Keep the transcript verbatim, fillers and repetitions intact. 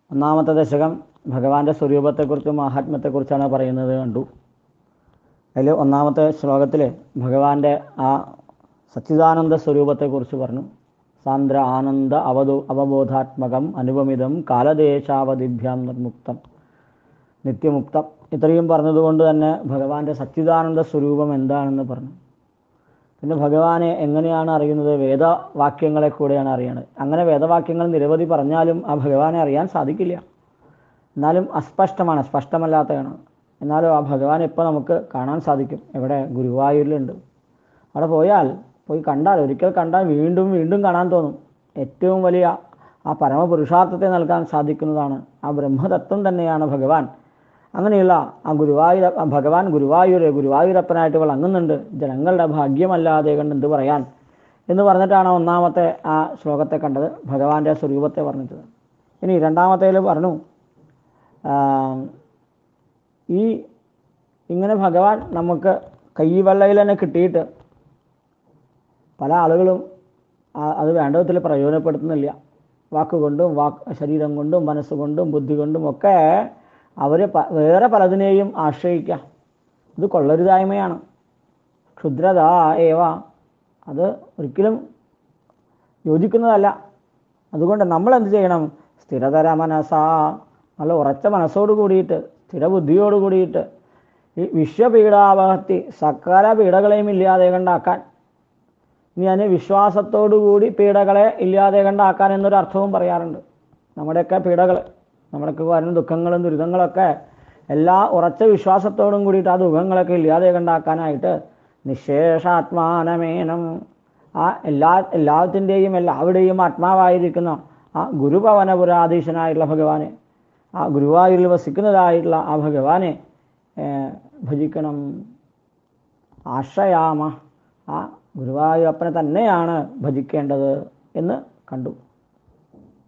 ഒന്നാമത്തെ ദശകം ഭഗവാന്റെ സ്വരൂപത്തെക്കുറിച്ചും മാഹാത്മ്യത്തെക്കുറിച്ചാണ് പറയുന്നത് കണ്ടു. അതിൽ ഒന്നാമത്തെ ശ്ലോകത്തിൽ ഭഗവാന്റെ ആ സച്ചിദാനന്ദ സ്വരൂപത്തെക്കുറിച്ച് പറഞ്ഞു. സാന്ദ്ര ആനന്ദ അവധു അവബോധാത്മകം അനുപമിതം കാലദേശാവധിഭ്യാം നിർമുക്തം നിത്യമുക്തം. ഇത്രയും പറഞ്ഞതുകൊണ്ട് തന്നെ ഭഗവാന്റെ സച്ചിദാനന്ദ സ്വരൂപം എന്താണെന്ന് പറഞ്ഞു. പിന്നെ ഭഗവാനെ എങ്ങനെയാണ് അറിയുന്നത്? വേദവാക്യങ്ങളെ കൂടെയാണ് അറിയുന്നത്. അങ്ങനെ വേദവാക്യങ്ങൾ നിരവധി പറഞ്ഞാലും ആ ഭഗവാനെ അറിയാൻ സാധിക്കില്ല. എന്നാലും അസ്പഷ്ടമാണ്, സ്പഷ്ടമല്ലാത്തതാണ്. എന്നാലും ആ ഭഗവാൻ ഇപ്പോൾ നമുക്ക് കാണാൻ സാധിക്കും. എവിടെ? ഗുരുവായൂരിലുണ്ട്. അവിടെ പോയാൽ പോയി കണ്ടാൽ, ഒരിക്കൽ കണ്ടാൽ വീണ്ടും വീണ്ടും കാണാൻ തോന്നും. ഏറ്റവും വലിയ ആ പരമപുരുഷാർത്ഥത്തെ നൽകാൻ സാധിക്കുന്നതാണ്. ആ ബ്രഹ്മതത്വം തന്നെയാണ് ഭഗവാൻ. അങ്ങനെയുള്ള ആ ഗുരുവായൂർ ഭഗവാൻ ഗുരുവായൂർ ഗുരുവായൂരപ്പനായിട്ട് വിളങ്ങുന്നുണ്ട്. ജനങ്ങളുടെ ഭാഗ്യമല്ലാതെ കണ്ട് എന്ത് പറയാൻ എന്ന് പറഞ്ഞിട്ടാണ് ഒന്നാമത്തെ ആ ശ്ലോകത്തെ കണ്ടത്, ഭഗവാന്റെ സ്വരൂപത്തെ വർണ്ണിച്ചത്. ഇനി രണ്ടാമത്തേൽ പറഞ്ഞു, ഈ ഇങ്ങനെ ഭഗവാൻ നമുക്ക് കൈവെള്ളയിൽ തന്നെ കിട്ടിയിട്ട് പല ആളുകളും അത് വേണ്ട വിധത്തിൽ പ്രയോജനപ്പെടുത്തുന്നില്ല. വാക്കുകൊണ്ടും വാക്ക് ശരീരം കൊണ്ടും മനസ്സുകൊണ്ടും ബുദ്ധി കൊണ്ടും ഒക്കെ അവർ വേറെ പലതിനെയും ആശ്രയിക്കുക. ഇത് കൊള്ളരുതായ്മയാണ്. ക്ഷുദ്രത ഏവ, അത് ഒരിക്കലും യോജിക്കുന്നതല്ല. അതുകൊണ്ട് നമ്മൾ എന്ത് ചെയ്യണം? സ്ഥിരതര മനസ്സാ, നല്ല ഉറച്ച മനസ്സോട് കൂടിയിട്ട്, സ്ഥിരബുദ്ധിയോട് കൂടിയിട്ട് ഈ വിശ്വപീഡാവഹത്തി സകല പീഡകളെയും ഇല്ലാതെ കണ്ടാക്കാൻ. ഇനി അതിന് വിശ്വാസത്തോടുകൂടി പീഡകളെ ഇല്ലാതെ കണ്ടാക്കാൻ എന്നൊരർത്ഥവും പറയാറുണ്ട്. നമ്മുടെയൊക്കെ പീഡകൾ, നമ്മുടെയൊക്കെ വരുന്ന ദുഃഖങ്ങളും ദുരിതങ്ങളൊക്കെ എല്ലാ ഉറച്ച വിശ്വാസത്തോടും കൂടിയിട്ട് ആ ദുഃഖങ്ങളൊക്കെ ഇല്ലാതെ കണ്ടാക്കാനായിട്ട് നിശേഷാത്മാനമേനം, ആ എല്ലാ എല്ലാത്തിൻ്റെയും എല്ലാവരുടെയും ആത്മാവായിരിക്കുന്ന ആ ഗുരുഭവനപുരാധീശനായിട്ടുള്ള ഭഗവാനെ, ആ ഗുരുവായൂരിൽ വസിക്കുന്നതായിട്ടുള്ള ആ ഭഗവാനെ ഭജിക്കണം. ആശ്രയാമ, ആ ഗുരുവായൂരപ്പനെ തന്നെയാണ് ഭജിക്കേണ്ടത് എന്ന് കണ്ടു.